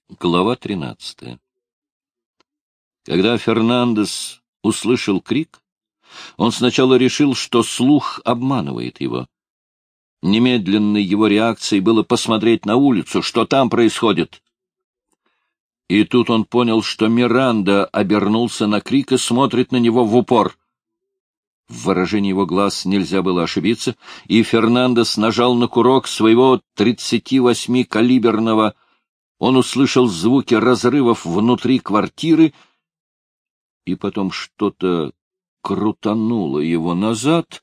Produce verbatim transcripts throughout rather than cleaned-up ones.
Глава тринадцатая. Когда Фернандес услышал крик, он сначала решил, что слух обманывает его. Немедленной его реакцией было посмотреть на улицу, что там происходит. И тут он понял, что Миранда обернулся на крик и смотрит на него в упор. В выражении его глаз нельзя было ошибиться, и Фернандес нажал на курок своего тридцативосьмикалиберного. Он услышал звуки разрывов внутри квартиры, и потом что-то крутануло его назад,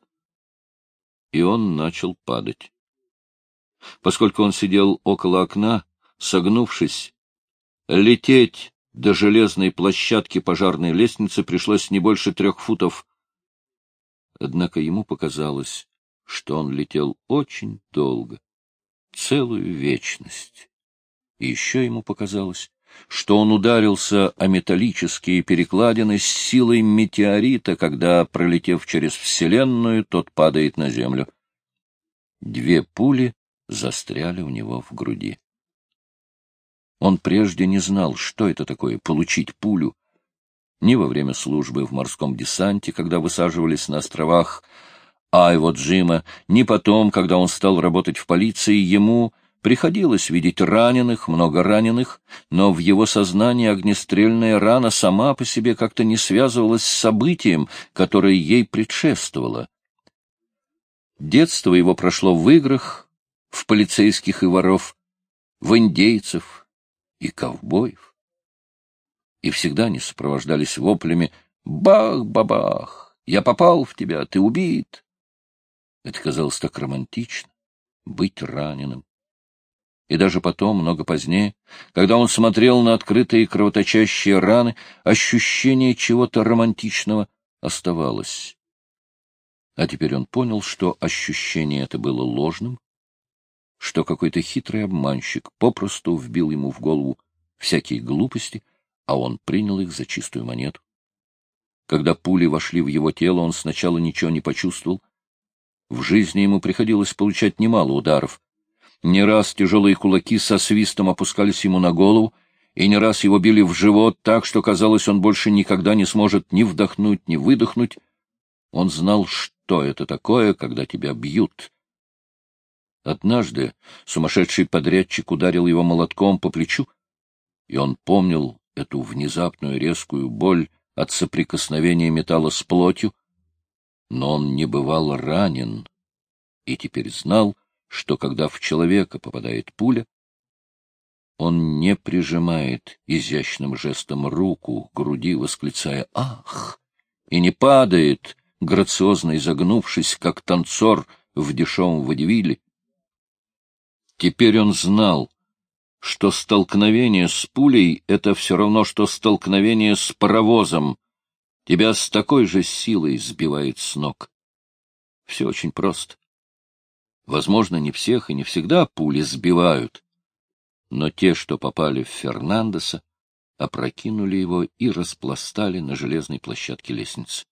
и он начал падать. Поскольку он сидел около окна, согнувшись, лететь до железной площадки пожарной лестницы пришлось не больше трех футов. Однако ему показалось, что он летел очень долго, целую вечность. И еще ему показалось, что он ударился о металлические перекладины с силой метеорита, когда, пролетев через Вселенную, тот падает на землю. Две пули застряли у него в груди. Он прежде не знал, что это такое — получить пулю. Ни во время службы в морском десанте, когда высаживались на островах Айво-Джима, ни потом, когда он стал работать в полиции, ему приходилось видеть раненых, много раненых, но в его сознании огнестрельная рана сама по себе как-то не связывалась с событием, которое ей предшествовало. Детство его прошло в играх, в полицейских и воров, в индейцев и ковбоев. И всегда они сопровождались воплями «Бах-бабах! Я попал в тебя! Ты убит!» Это казалось так романтично — быть раненым. И даже потом, много позднее, когда он смотрел на открытые кровоточащие раны, ощущение чего-то романтичного оставалось. А теперь он понял, что ощущение это было ложным, что какой-то хитрый обманщик попросту вбил ему в голову всякие глупости, а он принял их за чистую монету. Когда пули вошли в его тело, он сначала ничего не почувствовал. В жизни ему приходилось получать немало ударов. Не раз тяжелые кулаки со свистом опускались ему на голову, и не раз его били в живот так, что, казалось, он больше никогда не сможет ни вдохнуть, ни выдохнуть. Он знал, что это такое, когда тебя бьют. Однажды сумасшедший подрядчик ударил его молотком по плечу, и он помнил эту внезапную резкую боль от соприкосновения металла с плотью, но он не бывал ранен, и теперь знал, что когда в человека попадает пуля, он не прижимает изящным жестом руку к груди, восклицая «Ах!» и не падает, грациозно изогнувшись, как танцор в дешевом водевиле. Теперь он знал, что столкновение с пулей — это все равно, что столкновение с паровозом. Тебя с такой же силой сбивает с ног. Все очень просто. Возможно, не всех и не всегда пули сбивают, но те, что попали в Фернандеса, опрокинули его и распластали на железной площадке лестницы.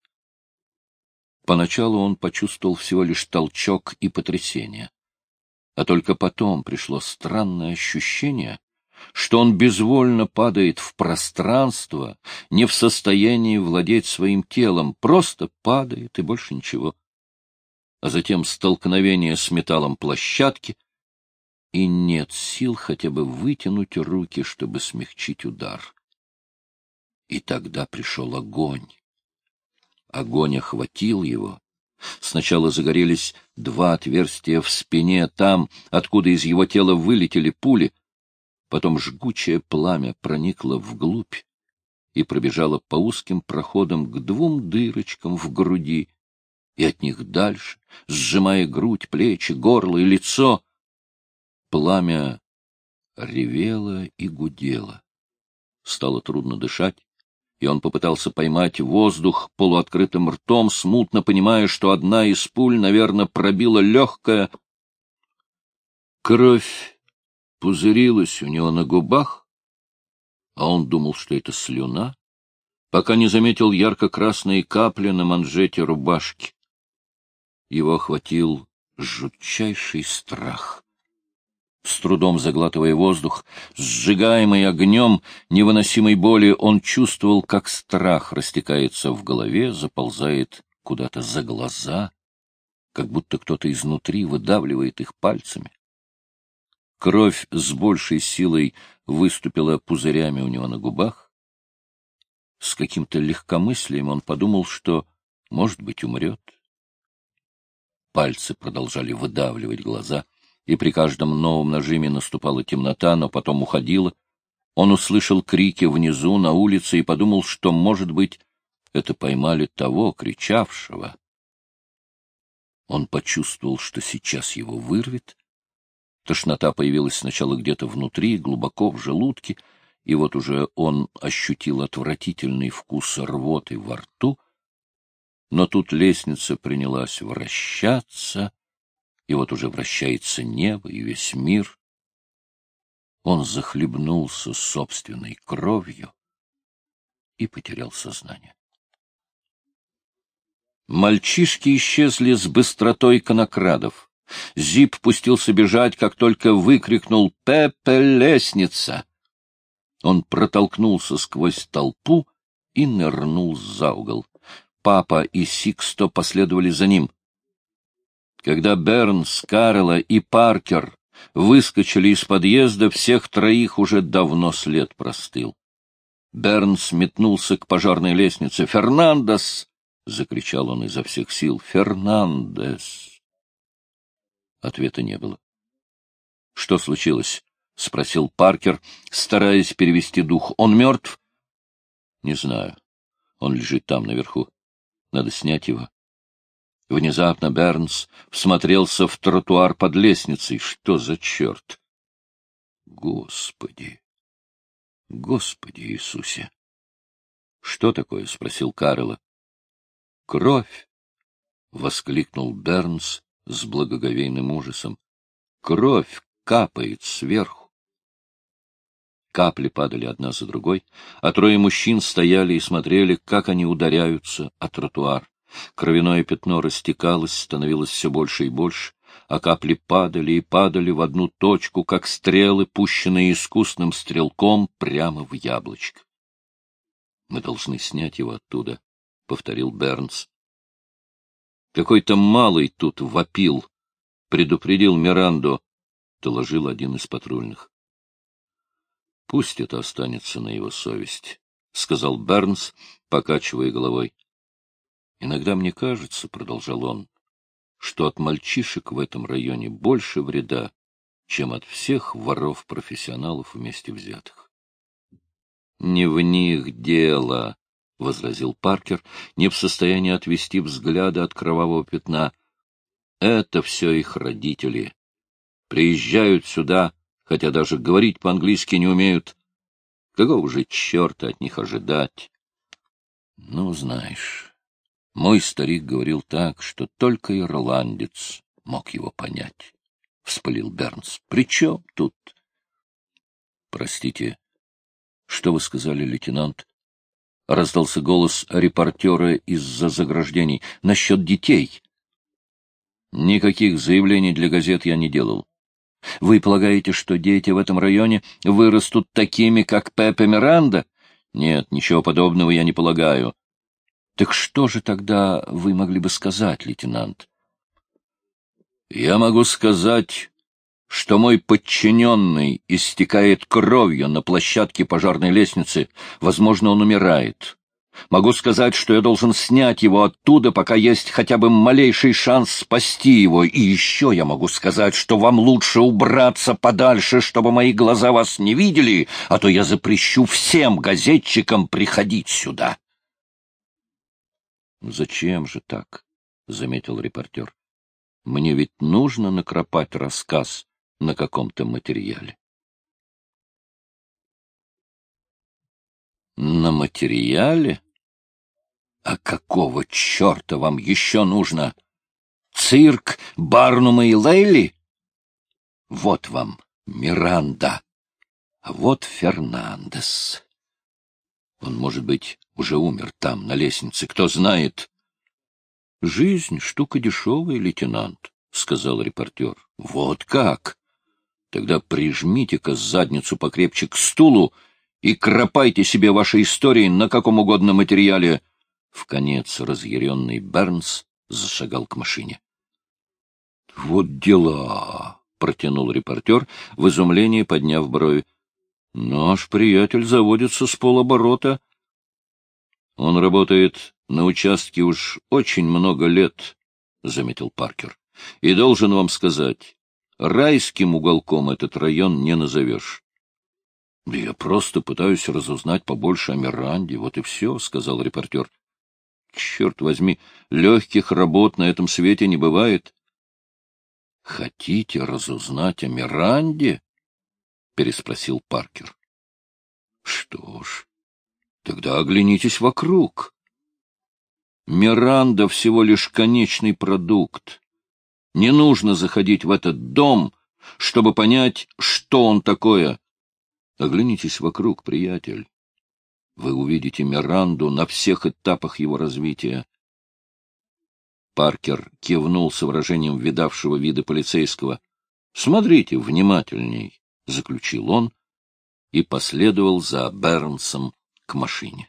Поначалу он почувствовал всего лишь толчок и потрясение, а только потом пришло странное ощущение, что он безвольно падает в пространство, не в состоянии владеть своим телом, просто падает и больше ничего. А затем столкновение с металлом площадки, и нет сил хотя бы вытянуть руки, чтобы смягчить удар. И тогда пришел огонь. Огонь охватил его. Сначала загорелись два отверстия в спине, там, откуда из его тела вылетели пули. Потом жгучее пламя проникло вглубь и пробежало по узким проходам к двум дырочкам в груди, и от них дальше, сжимая грудь, плечи, горло и лицо. Пламя ревело и гудело. Стало трудно дышать, и он попытался поймать воздух полуоткрытым ртом, смутно понимая, что одна из пуль, наверное, пробила легкое. Кровь пузырилась у него на губах, а он думал, что это слюна, пока не заметил ярко-красные капли на манжете рубашки. Его охватил жутчайший страх. С трудом заглатывая воздух, сжигаемый огнем невыносимой боли, он чувствовал, как страх растекается в голове, заползает куда-то за глаза, как будто кто-то изнутри выдавливает их пальцами. Кровь с большей силой выступила пузырями у него на губах. С каким-то легкомыслием он подумал, что, может быть, умрет. Пальцы продолжали выдавливать глаза, и при каждом новом нажиме наступала темнота, но потом уходила. Он услышал крики внизу, на улице, и подумал, что, может быть, это поймали того, кричавшего. Он почувствовал, что сейчас его вырвет. Тошнота появилась сначала где-то внутри, глубоко в желудке, и вот уже он ощутил отвратительный вкус рвоты во рту. Но тут лестница принялась вращаться, и вот уже вращается небо и весь мир. Он захлебнулся собственной кровью и потерял сознание. Мальчишки исчезли с быстротой конокрадов. Зип пустился бежать, как только выкрикнул «Пепе, лестница!». Он протолкнулся сквозь толпу и нырнул за угол. Папа и Сиксто последовали за ним. Когда Бернс, Карелла и Паркер выскочили из подъезда, всех троих уже давно след простыл. Бернс метнулся к пожарной лестнице. «Фернандес!» — закричал он изо всех сил. «Фернандес!» Ответа не было. — Что случилось? — спросил Паркер, стараясь перевести дух. — Он мертв? — Не знаю. Он лежит там, наверху. Надо снять его. Внезапно Бернс всмотрелся в тротуар под лестницей. Что за черт? Господи! Господи Иисусе! — Что такое? — спросил Карелла. — Кровь! — воскликнул Бернс с благоговейным ужасом. Кровь капает сверху. Капли падали одна за другой, а трое мужчин стояли и смотрели, как они ударяются о тротуар. Кровяное пятно растекалось, становилось все больше и больше, а капли падали и падали в одну точку, как стрелы, пущенные искусным стрелком прямо в яблочко. — Мы должны снять его оттуда, — повторил Бернс. Какой-то малый тут вопил, предупредил Миранду, доложил один из патрульных. — Пусть это останется на его совести, — сказал Бернс, покачивая головой. — Иногда мне кажется, — продолжал он, — что от мальчишек в этом районе больше вреда, чем от всех воров-профессионалов вместе взятых. — Не в них дело, — возразил Паркер, не в состоянии отвести взгляда от кровавого пятна. Это все их родители. Приезжают сюда, хотя даже говорить по-английски не умеют. Какого же черта от них ожидать? Ну, знаешь, мой старик говорил так, что только ирландец мог его понять, — вспылил Бернс. — При чем тут? — Простите, что вы сказали, лейтенант? — раздался голос репортера из-за заграждений. — Насчет детей. — Никаких заявлений для газет я не делал. Вы полагаете, что дети в этом районе вырастут такими, как Пепе Миранда? Нет, ничего подобного я не полагаю. Так что же тогда вы могли бы сказать, лейтенант? Я могу сказать, что мой подчиненный истекает кровью на площадке пожарной лестницы. Возможно, он умирает. Могу сказать, что я должен снять его оттуда, пока есть хотя бы малейший шанс спасти его. И еще я могу сказать, что вам лучше убраться подальше, чтобы мои глаза вас не видели, а то я запрещу всем газетчикам приходить сюда. — Зачем же так? — заметил репортер. — Мне ведь нужно накропать рассказ на каком-то материале. — На материале? А какого черта вам еще нужно? Цирк Барнума и Лейли? Вот вам Миранда, а вот Фернандес. Он, может быть, уже умер там, на лестнице, кто знает. — Жизнь — штука дешевая, лейтенант, — сказал репортер. — Вот как? Тогда прижмите-ка задницу покрепче к стулу и кропайте себе ваши истории на каком угодно материале. Вконец разъяренный Бернс зашагал к машине. — Вот дела! — протянул репортер, в изумлении подняв брови. — Наш приятель заводится с полоборота. — Он работает на участке уж очень много лет, — заметил Паркер. — И должен вам сказать, райским уголком этот район не назовешь. — Да я просто пытаюсь разузнать побольше о Миранде, вот и все, — сказал репортер. — Черт возьми, легких работ на этом свете не бывает. — Хотите разузнать о Миранде? — переспросил Паркер. — Что ж, тогда оглянитесь вокруг. Миранда всего лишь конечный продукт. Не нужно заходить в этот дом, чтобы понять, что он такое. Оглянитесь вокруг, приятель. Вы увидите Миранду на всех этапах его развития. Паркер кивнул с выражением видавшего вида полицейского. — Смотрите внимательней, — заключил он и последовал за Бернсом к машине.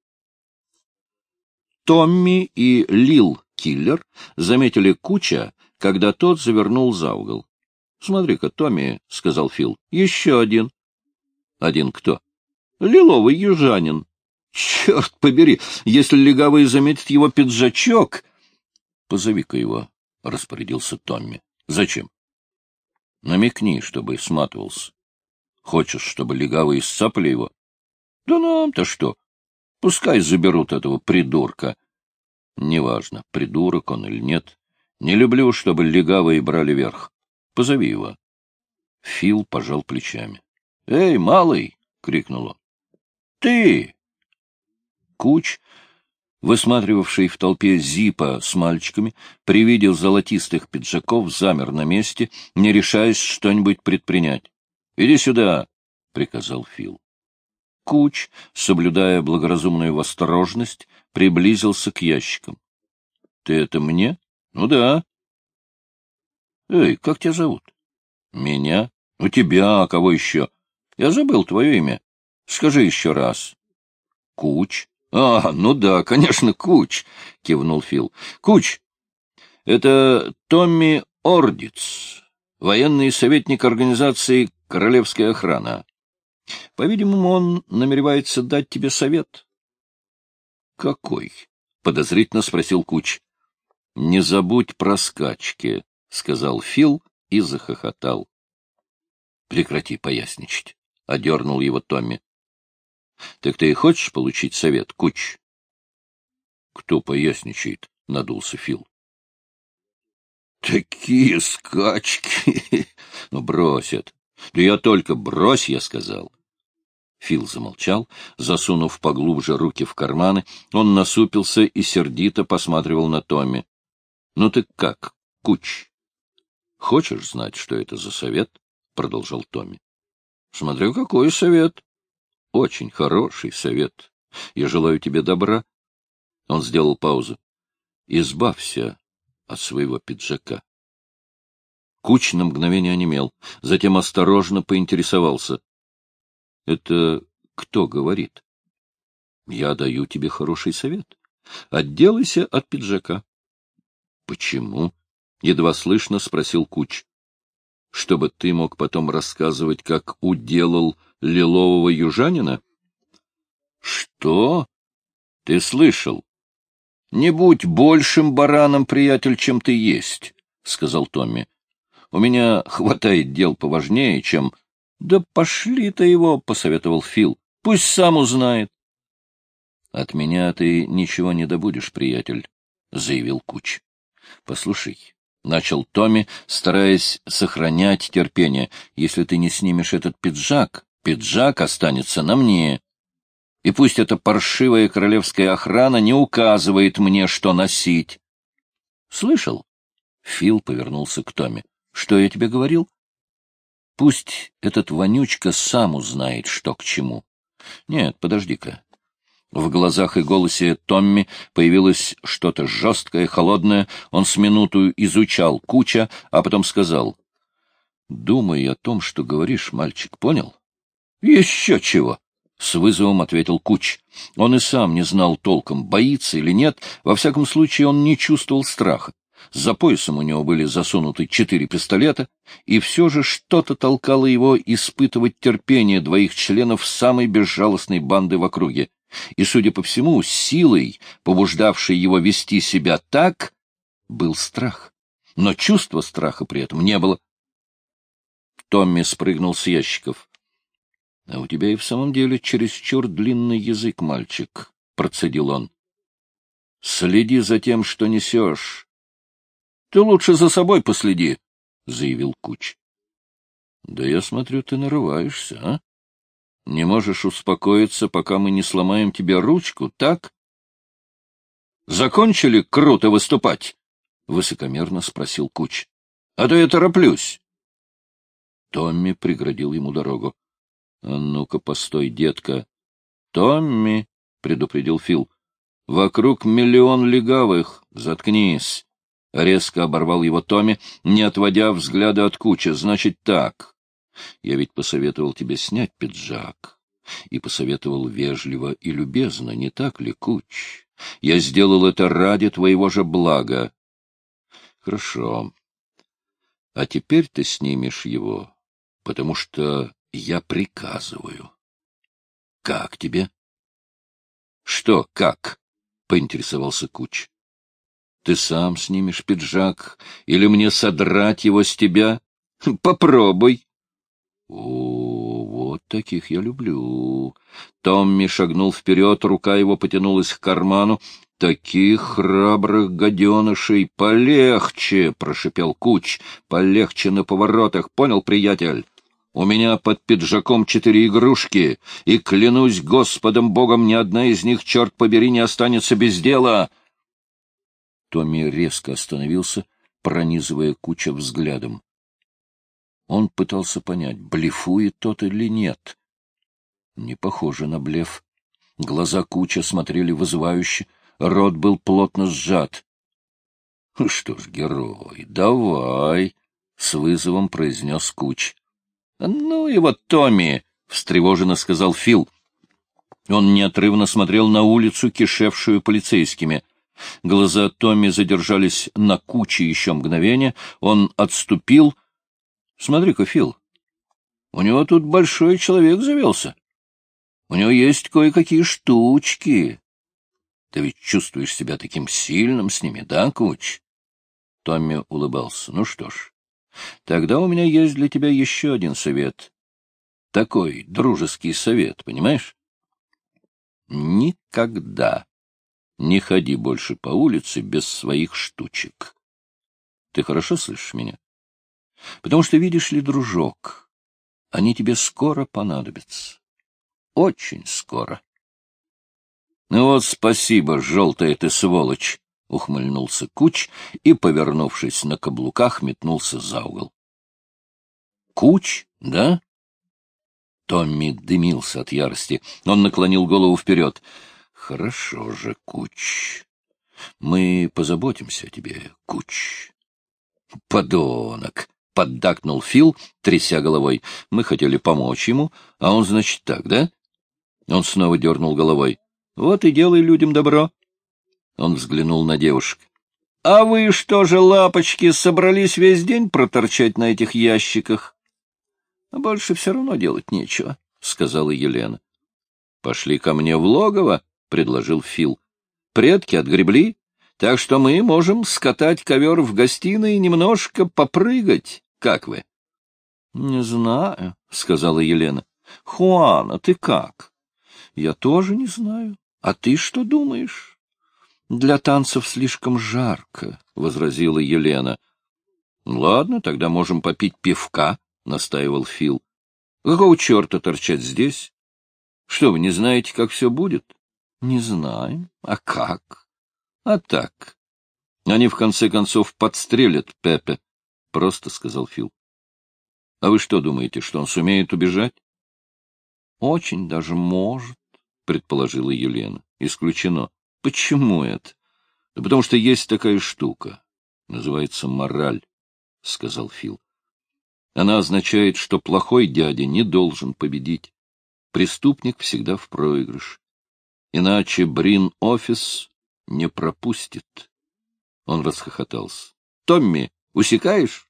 Томми и Лил Киллер заметили Куча, когда тот завернул за угол. — Смотри-ка, Томми, — сказал Фил, — еще один. — Один кто? — Лиловый южанин. — Черт побери, если легавый заметит его пиджачок... — Позови-ка его, — распорядился Томми. — Зачем? — Намекни, чтобы сматывался. Хочешь, чтобы легавые исцапали его? — Да нам-то что? Пускай заберут этого придурка. — Неважно, придурок он или нет. Не люблю, чтобы легавые брали верх. Позови его. Фил пожал плечами. — Эй, малый! — крикнул он. — Ты! Куч, высматривавший в толпе Зипа с мальчиками, при виде золотистых пиджаков замер на месте, не решаясь что-нибудь предпринять. — Иди сюда! — приказал Фил. Куч, соблюдая благоразумную осторожность, приблизился к ящикам. — Ты это мне? — Ну да. — Эй, как тебя зовут? — Меня? — У тебя, а кого еще? — Я забыл твое имя. Скажи еще раз. — Куч. — А, ну да, конечно, Куч, — кивнул Фил. — Куч, это Томми Ордиц, военный советник организации «Королевская охрана». По-видимому, он намеревается дать тебе совет. — Какой? — подозрительно спросил Куч. — Не забудь про скачки, — сказал Фил и захохотал. — Прекрати поясничать, — одернул его Томми. — Так ты и хочешь получить совет, Куч? — Кто поясничает? — надулся Фил. — Такие скачки! Ну, брось это. Да я только брось, я сказал. Фил замолчал, засунув поглубже руки в карманы. Он насупился и сердито посматривал на Томми. — Ну ты как, Куч? — Хочешь знать, что это за совет? — продолжал Томми. — Смотрю, какой совет. — Очень хороший совет. Я желаю тебе добра. Он сделал паузу. — Избавься от своего пиджака. Куч на мгновение онемел, затем осторожно поинтересовался. — Это кто говорит? — Я даю тебе хороший совет. Отделайся от пиджака. — Почему? — едва слышно спросил Куч. — Чтобы ты мог потом рассказывать, как уделал лилового южанина? — Что? Ты слышал? — Не будь большим бараном, приятель, чем ты есть, — сказал Томми. — У меня хватает дел поважнее, чем... — Да пошли-то его, — посоветовал Фил. — Пусть сам узнает. — От меня ты ничего не добудешь, приятель, — заявил Куч. — Послушай, — начал Томми, стараясь сохранять терпение, — если ты не снимешь этот пиджак, пиджак останется на мне. И пусть эта паршивая королевская охрана не указывает мне, что носить. — Слышал? Фил повернулся к Томми. — Что я тебе говорил? Пусть этот вонючка сам узнает, что к чему. Нет, подожди-ка. В глазах и голосе Томми появилось что-то жесткое, холодное. Он с минуту изучал Куча, а потом сказал: — Думай о том, что говоришь, мальчик, понял? — Еще чего! — с вызовом ответил Куч. Он и сам не знал толком, боится или нет, во всяком случае он не чувствовал страха. За поясом у него были засунуты четыре пистолета, и все же что-то толкало его испытывать терпение двоих членов самой безжалостной банды в округе. И, судя по всему, силой, побуждавшей его вести себя так, был страх. Но чувства страха при этом не было. Томми спрыгнул с ящиков. — А у тебя и в самом деле чересчур длинный язык, мальчик, — процедил он. — Следи за тем, что несешь. — Ты лучше за собой последи, — заявил Куч. — Да я смотрю, ты нарываешься, а? Не можешь успокоиться, пока мы не сломаем тебе ручку, так? — Закончили круто выступать? — высокомерно спросил Куч. — А то я тороплюсь. Томми преградил ему дорогу. — А ну-ка, постой, детка. — Томми, — предупредил Фил, — вокруг миллион легавых. Заткнись. Резко оборвал его Томми, не отводя взгляда от Куча. — Значит так. Я ведь посоветовал тебе снять пиджак. И посоветовал вежливо и любезно, не так ли, Куч? Я сделал это ради твоего же блага. — Хорошо. А теперь ты снимешь его, потому что я приказываю. — Как тебе? — Что как? — поинтересовался Куч. — Ты сам снимешь пиджак или мне содрать его с тебя? — Попробуй. — О, вот таких я люблю. Томми шагнул вперед, рука его потянулась к карману. — Таких храбрых гаденышей полегче, — прошипел Куч, — полегче на поворотах. Понял, приятель? У меня под пиджаком четыре игрушки, и, клянусь Господом Богом, ни одна из них, черт побери, не останется без дела. Томми резко остановился, пронизывая Куча взглядом. Он пытался понять, блефует тот или нет. Не похоже на блеф. Глаза Куча смотрели вызывающе, рот был плотно сжат. — Что ж, герой, давай, — с вызовом произнес Куч. — Ну и вот Томми, — встревоженно сказал Фил. Он неотрывно смотрел на улицу, кишевшую полицейскими. Глаза Томми задержались на Куче еще мгновение. Он отступил. — Смотри-ка, Фил, у него тут большой человек завелся. У него есть кое-какие штучки. Ты ведь чувствуешь себя таким сильным с ними, да, Куч? Томми улыбался. — Ну что ж, тогда у меня есть для тебя еще один совет. Такой дружеский совет, понимаешь? Никогда не ходи больше по улице без своих штучек. Ты хорошо слышишь меня? Потому что, видишь ли, дружок, они тебе скоро понадобятся. Очень скоро. — Ну вот спасибо, желтая ты сволочь! — ухмыльнулся Куч и, повернувшись на каблуках, метнулся за угол. — Куч, да? Томми дымился от ярости. Он наклонил голову вперед. — Хорошо же, Куч. Мы позаботимся о тебе, Куч. — Подонок! — поддакнул Фил, тряся головой. — Мы хотели помочь ему, а он, значит, так, да? Он снова дернул головой. — Вот и делай людям добро. Он взглянул на девушек. — А вы что же, лапочки, собрались весь день проторчать на этих ящиках? — Больше все равно делать нечего, — сказала Елена. — Пошли ко мне в логово, — предложил Фил. — Предки отгребли, так что мы можем скатать ковер в гостиной и немножко попрыгать. Как вы? — Не знаю, — сказала Елена. — Хуана, ты как? — Я тоже не знаю. А ты что думаешь? — Для танцев слишком жарко, — возразила Елена. — Ладно, тогда можем попить пивка, — настаивал Фил. — Какого черта торчать здесь? Что, вы не знаете, как все будет? — Не знаем. А как? — А так. Они, в конце концов, подстрелят Пепе, — просто сказал Фил. — А вы что думаете, что он сумеет убежать? — Очень даже может, — предположила Елена. — Исключено. — Почему это? — Да потому что есть такая штука. Называется мораль, — сказал Фил. Она означает, что плохой дядя не должен победить. Преступник всегда в проигрыш. Иначе Брин-офис не пропустит. Он расхохотался. — Томми, усекаешь?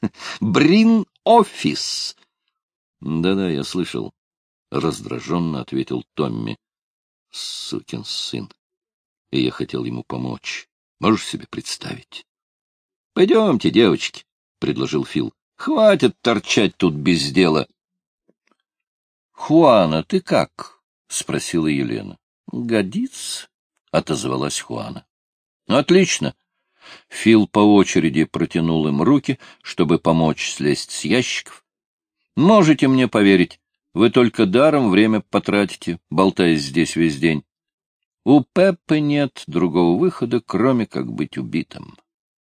Брин-офис! — Да-да, я слышал. — раздраженно ответил Томми. — Сукин сын. И я хотел ему помочь. Можешь себе представить? — Пойдемте, девочки, — предложил Фил. — Хватит торчать тут без дела. — Хуана, ты как? — спросила Елена. — Годится, — отозвалась Хуана. — Отлично. Фил по очереди протянул им руки, чтобы помочь слезть с ящиков. — Можете мне поверить, вы только даром время потратите, болтаясь здесь весь день. У Пеппы нет другого выхода, кроме как быть убитым.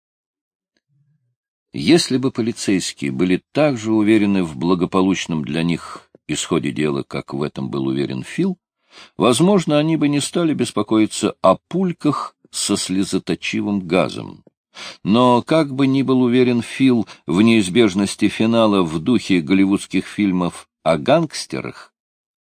Если бы полицейские были так же уверены в благополучном для них исходе дела, как в этом был уверен Фил, возможно, они бы не стали беспокоиться о пульках со слезоточивым газом. Но как бы ни был уверен Фил в неизбежности финала в духе голливудских фильмов о гангстерах,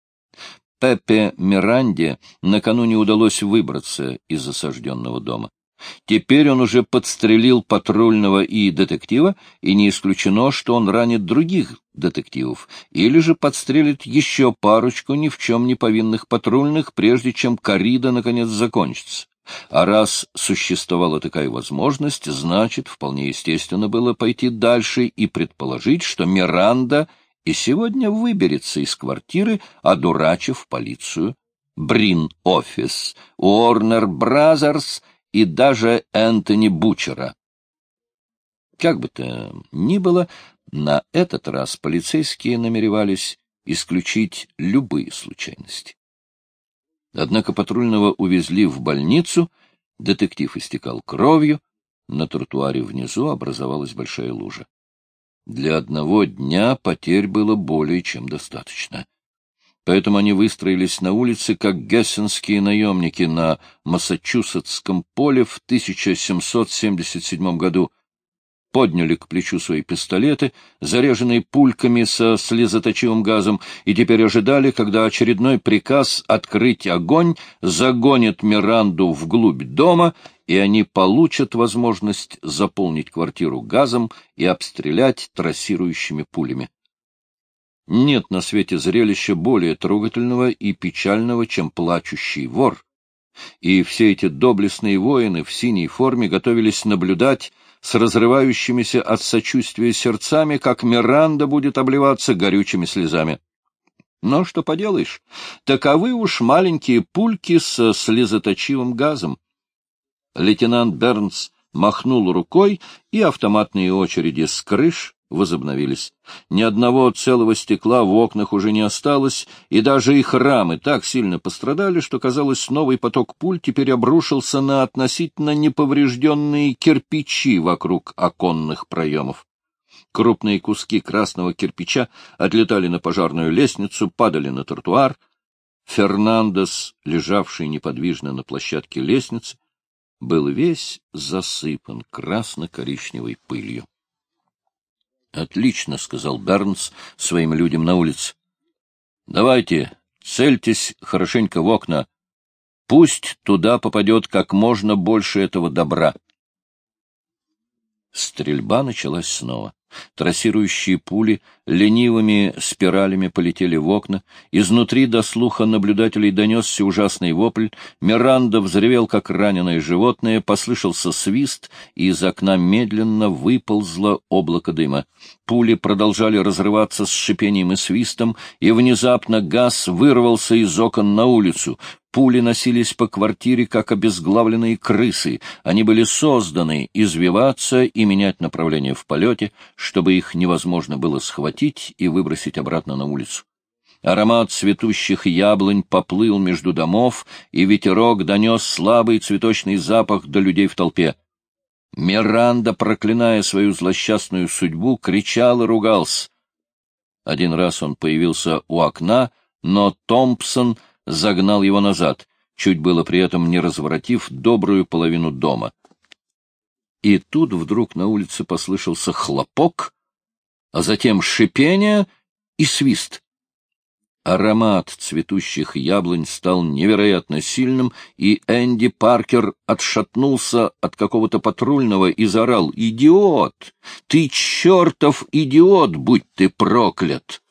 Пеппе Миранде накануне удалось выбраться из осажденного дома. Теперь он уже подстрелил патрульного и детектива, и не исключено, что он ранит других детективов, или же подстрелит еще парочку ни в чем не повинных патрульных, прежде чем коррида наконец закончится. А раз существовала такая возможность, значит, вполне естественно было пойти дальше и предположить, что Миранда и сегодня выберется из квартиры, одурачив полицию, Брин-офис, Уорнер Бразерс и даже Энтони Бучера. Как бы то ни было, на этот раз полицейские намеревались исключить любые случайности. Однако патрульного увезли в больницу, детектив истекал кровью, на тротуаре внизу образовалась большая лужа. Для одного дня потерь было более чем достаточно. Поэтому они выстроились на улице, как гессенские наемники на Массачусетском поле в тысяча семьсот семьдесят седьмом году, подняли к плечу свои пистолеты, заряженные пульками со слезоточивым газом, и теперь ожидали, когда очередной приказ открыть огонь загонит Миранду вглубь дома, и они получат возможность заполнить квартиру газом и обстрелять трассирующими пулями. Нет на свете зрелища более трогательного и печального, чем плачущий вор. И все эти доблестные воины в синей форме готовились наблюдать с разрывающимися от сочувствия сердцами, как Миранда будет обливаться горючими слезами. Но что поделаешь, таковы уж маленькие пульки со слезоточивым газом. Лейтенант Бернс махнул рукой, и автоматные очереди с крыш возобновились. Ни одного целого стекла в окнах уже не осталось, и даже их рамы так сильно пострадали, что, казалось, новый поток пуль теперь обрушился на относительно неповрежденные кирпичи вокруг оконных проемов. Крупные куски красного кирпича отлетали на пожарную лестницу, падали на тротуар. Фернандес, лежавший неподвижно на площадке лестницы, был весь засыпан красно-коричневой пылью. — Отлично, — сказал Бернс своим людям на улице. — Давайте, цельтесь хорошенько в окна. Пусть туда попадет как можно больше этого добра. Стрельба началась снова. Трассирующие пули ленивыми спиралями полетели в окна. Изнутри до слуха наблюдателей донесся ужасный вопль. Миранда взревел, как раненое животное, послышался свист, и из окна медленно выползло облако дыма. Пули продолжали разрываться с шипением и свистом, и внезапно газ вырвался из окон на улицу. Пули носились по квартире, как обезглавленные крысы. Они были созданы извиваться и менять направление в полете, чтобы их невозможно было схватить и выбросить обратно на улицу. Аромат цветущих яблонь поплыл между домов, и ветерок донес слабый цветочный запах до людей в толпе. Миранда, проклиная свою злосчастную судьбу, кричал и ругался. Один раз он появился у окна, но Томпсон загнал его назад, чуть было при этом не разворотив добрую половину дома. И тут вдруг на улице послышался хлопок, а затем шипение и свист. Аромат цветущих яблонь стал невероятно сильным, и Энди Паркер отшатнулся от какого-то патрульного и заорал: «Идиот! Ты чертов идиот, будь ты проклят!»